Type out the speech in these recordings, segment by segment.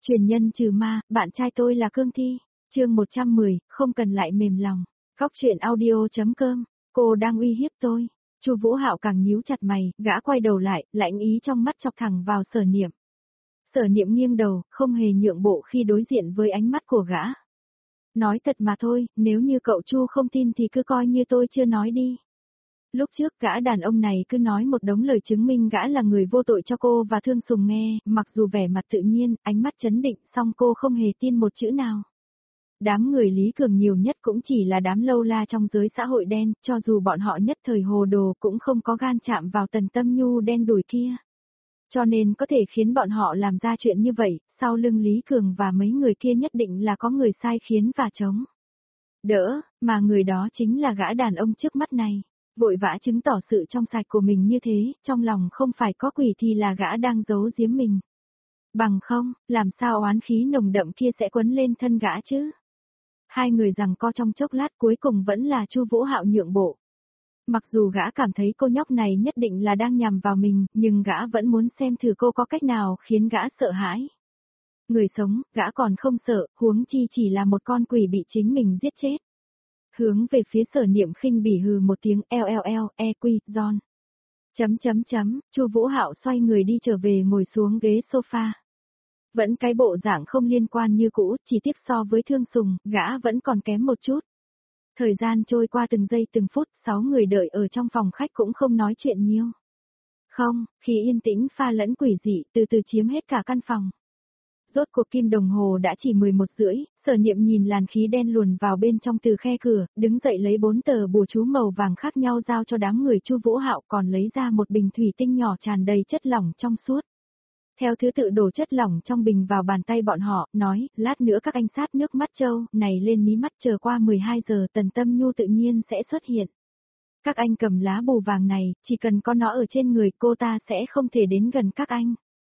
Truyền nhân trừ ma, bạn trai tôi là Cương Thi. Chương 110, không cần lại mềm lòng. Góc truyện audio.com. Cô đang uy hiếp tôi. Chu Vũ Hạo càng nhíu chặt mày, gã quay đầu lại, lãnh ý trong mắt chọc thẳng vào Sở Niệm. Sở Niệm nghiêng đầu, không hề nhượng bộ khi đối diện với ánh mắt của gã. Nói thật mà thôi, nếu như cậu Chu không tin thì cứ coi như tôi chưa nói đi. Lúc trước gã đàn ông này cứ nói một đống lời chứng minh gã là người vô tội cho cô và Thương Sùng nghe, mặc dù vẻ mặt tự nhiên, ánh mắt trấn định, song cô không hề tin một chữ nào. Đám người Lý Cường nhiều nhất cũng chỉ là đám lâu la trong giới xã hội đen, cho dù bọn họ nhất thời hồ đồ cũng không có gan chạm vào Tần Tâm Nhu đen đủi kia. Cho nên có thể khiến bọn họ làm ra chuyện như vậy, sau lưng Lý Cường và mấy người kia nhất định là có người sai khiến và chống đỡ, mà người đó chính là gã đàn ông trước mắt này. Vội vã chứng tỏ sự trong sạch của mình như thế, trong lòng không phải có quỷ thì là gã đang giấu giếm mình. Bằng không, làm sao oán khí nồng đậm kia sẽ quấn lên thân gã chứ? Hai người giằng co trong chốc lát cuối cùng vẫn là Chu Vũ Hạo nhượng bộ. Mặc dù gã cảm thấy cô nhóc này nhất định là đang nhằm vào mình, nhưng gã vẫn muốn xem thử cô có cách nào khiến gã sợ hãi. Người sống, gã còn không sợ, huống chi chỉ là một con quỷ bị chính mình giết chết. Hướng về phía Sở Niệm khinh bỉ hừ một tiếng EQ, John. Chu Vũ Hạo xoay người đi trở về ngồi xuống ghế sofa. Vẫn cái bộ dạng không liên quan như cũ, chỉ tiếp so với Thương Sùng, gã vẫn còn kém một chút. Thời gian trôi qua từng giây từng phút, 6 người đợi ở trong phòng khách cũng không nói chuyện nhiều. Không, khi yên tĩnh pha lẫn quỷ dị, từ từ chiếm hết cả căn phòng. Rốt cuộc kim đồng hồ đã chỉ 11:30, Sở Niệm nhìn làn khí đen luồn vào bên trong từ khe cửa, đứng dậy lấy 4 tờ bùa chú màu vàng khác nhau giao cho đám người Chu Vũ Hạo, còn lấy ra một bình thủy tinh nhỏ tràn đầy chất lỏng trong suốt. Theo thứ tự đổ chất lỏng trong bình vào bàn tay bọn họ, nói, lát nữa các anh sát nước mắt trâu, này lên mí mắt chờ qua 12 giờ Tần Tâm Nhu tự nhiên sẽ xuất hiện. Các anh cầm lá bùa vàng này, chỉ cần có nó ở trên người cô ta sẽ không thể đến gần các anh.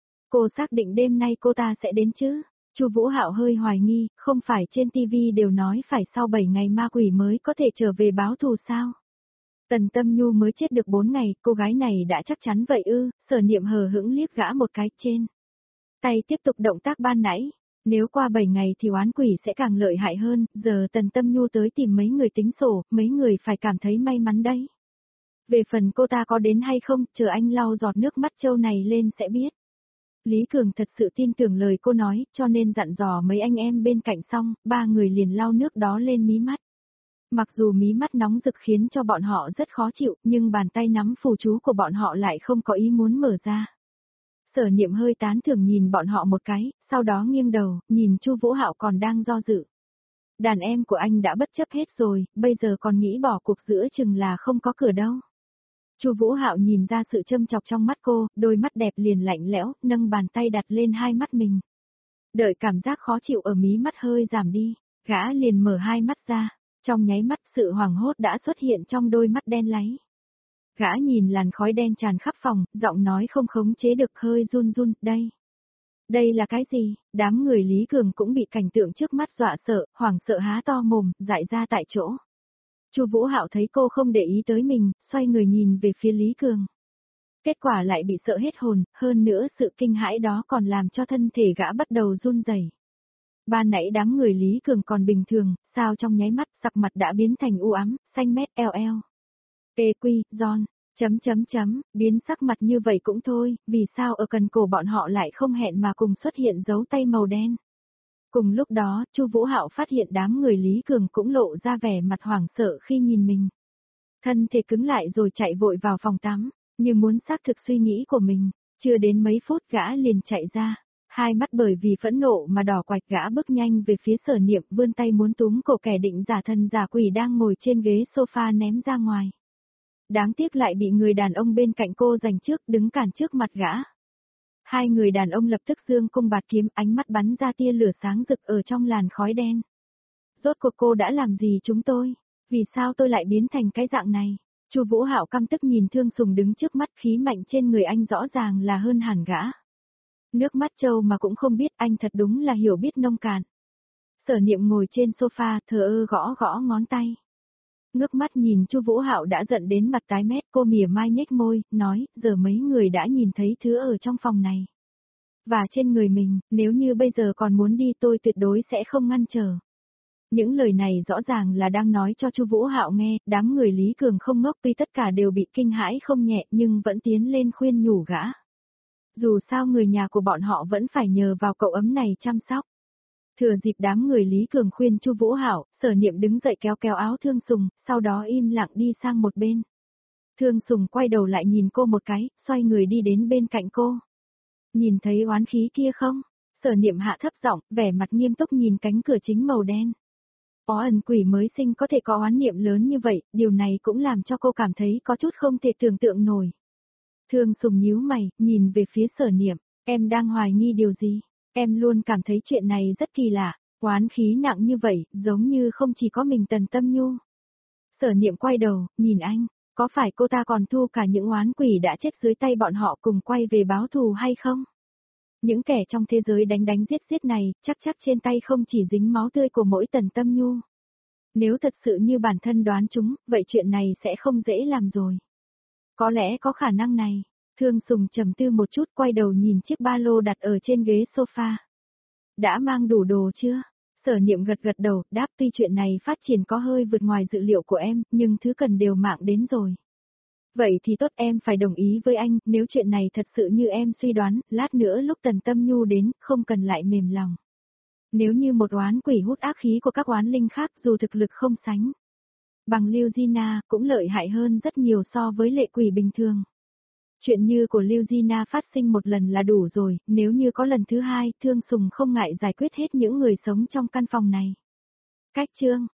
Cô xác định đêm nay cô ta sẽ đến chứ? Chu Vũ Hạo hơi hoài nghi, không phải trên TV đều nói phải sau 7 ngày ma quỷ mới có thể trở về báo thù sao? Tần Tâm Nhu mới chết được 4 ngày, cô gái này đã chắc chắn vậy ư? Sở Niệm hờ hững liếc gã một cái trên. Tay tiếp tục động tác ban nãy. Nếu qua 7 ngày thì oán quỷ sẽ càng lợi hại hơn, giờ Tần Tâm Nhu tới tìm mấy người tính sổ, mấy người phải cảm thấy may mắn đấy. Về phần cô ta có đến hay không, chờ anh lau giọt nước mắt trâu này lên sẽ biết. Lý Cường thật sự tin tưởng lời cô nói, cho nên dặn dò mấy anh em bên cạnh xong, 3 người liền lau nước đó lên mí mắt. Mặc dù mí mắt nóng rực khiến cho bọn họ rất khó chịu, nhưng bàn tay nắm phù chú của bọn họ lại không có ý muốn mở ra. Sở Niệm hơi tán thưởng nhìn bọn họ một cái, sau đó nghiêng đầu, nhìn Chu Vũ Hạo còn đang do dự. Đàn em của anh đã bất chấp hết rồi, bây giờ còn nghĩ bỏ cuộc giữa chừng là không có cửa đâu. Chu Vũ Hạo nhìn ra sự châm chọc trong mắt cô, đôi mắt đẹp liền lạnh lẽo, nâng bàn tay đặt lên hai mắt mình. Đợi cảm giác khó chịu ở mí mắt hơi giảm đi, gã liền mở hai mắt ra, trong nháy mắt sự hoảng hốt đã xuất hiện trong đôi mắt đen láy. Gã nhìn làn khói đen tràn khắp phòng, giọng nói không khống chế được hơi run run, đây. Đây là cái gì? Đám người Lý Cường cũng bị cảnh tượng trước mắt dọa sợ, hoảng sợ há to mồm, dại ra tại chỗ. Chu Vũ Hạo thấy cô không để ý tới mình, xoay người nhìn về phía Lý Cường. Kết quả lại bị sợ hết hồn, hơn nữa sự kinh hãi đó còn làm cho thân thể gã bắt đầu run rẩy. Ban nãy đám người Lý Cường còn bình thường, sao trong nháy mắt sắc mặt đã biến thành u ám, xanh mét EQ. John, biến sắc mặt như vậy cũng thôi, vì sao ở cần cổ bọn họ lại không hẹn mà cùng xuất hiện dấu tay màu đen. Cùng lúc đó, Chu Vũ Hạo phát hiện đám người Lý Cường cũng lộ ra vẻ mặt hoảng sợ khi nhìn mình. Thân thể cứng lại rồi chạy vội vào phòng tắm, như muốn xác thực suy nghĩ của mình, chưa đến mấy phút gã liền chạy ra. Hai mắt bởi vì phẫn nộ mà đỏ quạch, gã bước nhanh về phía Sở Niệm, vươn tay muốn túm cổ kẻ định giả thần giả quỷ đang ngồi trên ghế sofa ném ra ngoài. Đáng tiếc lại bị người đàn ông bên cạnh cô giành trước, đứng cản trước mặt gã. Hai người đàn ông lập tức giương cung bạt kiếm, ánh mắt bắn ra tia lửa sáng rực ở trong làn khói đen. Rốt cuộc cô đã làm gì chúng tôi? Vì sao tôi lại biến thành cái dạng này? Chu Vũ Hạo căm tức nhìn Thương Sùng đứng trước mắt, khí mạnh trên người anh rõ ràng là hơn hẳn gã. Nước mắt trâu mà cũng không biết, anh thật đúng là hiểu biết nông cạn. Sở Niệm ngồi trên sofa, thờ ơ gõ gõ ngón tay. Ngước mắt nhìn Chu Vũ Hạo đã giận đến mặt tái mét, cô mỉa mai nhếch môi, nói, giờ mấy người đã nhìn thấy thứ ở trong phòng này. Và trên người mình, nếu như bây giờ còn muốn đi tôi tuyệt đối sẽ không ngăn trở. Những lời này rõ ràng là đang nói cho Chu Vũ Hạo nghe, đám người Lý Cường không ngốc tuy tất cả đều bị kinh hãi không nhẹ nhưng vẫn tiến lên khuyên nhủ gã. Dù sao người nhà của bọn họ vẫn phải nhờ vào cậu ấm này chăm sóc. Thừa dịp đám người Lý Cường khuyên Chu Vũ Hạo, Sở Niệm đứng dậy kéo kéo áo Thương Sùng, sau đó im lặng đi sang một bên. Thương Sùng quay đầu lại nhìn cô một cái, xoay người đi đến bên cạnh cô. Nhìn thấy oán khí kia không? Sở Niệm hạ thấp giọng, vẻ mặt nghiêm túc nhìn cánh cửa chính màu đen. Ó ẩn quỷ mới sinh có thể có oán niệm lớn như vậy, điều này cũng làm cho cô cảm thấy có chút không thể tưởng tượng nổi. Thương Sùng nhíu mày, nhìn về phía Sở Niệm, em đang hoài nghi điều gì? Em luôn cảm thấy chuyện này rất kỳ lạ, oán khí nặng như vậy, giống như không chỉ có mình Tần Tâm Nhu. Sở Niệm quay đầu, nhìn anh, có phải cô ta còn thu cả những oán quỷ đã chết dưới tay bọn họ cùng quay về báo thù hay không? Những kẻ trong thế giới đánh đánh giết giết này, chắc trên tay không chỉ dính máu tươi của mỗi Tần Tâm Nhu. Nếu thật sự như bản thân đoán chúng, vậy chuyện này sẽ không dễ làm rồi. Có lẽ có khả năng này. Thương Sùng trầm tư một chút quay đầu nhìn chiếc ba lô đặt ở trên ghế sofa. Đã mang đủ đồ chưa? Sở Niệm gật gật đầu, đáp tuy chuyện này phát triển có hơi vượt ngoài dự liệu của em, nhưng thứ cần đều mạng đến rồi. Vậy thì tốt em phải đồng ý với anh, nếu chuyện này thật sự như em suy đoán, lát nữa lúc Tần Tâm Nhu đến, không cần lại mềm lòng. Nếu như một oán quỷ hút ác khí của các oán linh khác dù thực lực không sánh bằng Lưu Gina, cũng lợi hại hơn rất nhiều so với lệ quỷ bình thường. Chuyện như của Lưu Gina phát sinh một lần là đủ rồi, nếu như có lần thứ hai, Thương Sùng không ngại giải quyết hết những người sống trong căn phòng này. Cách chương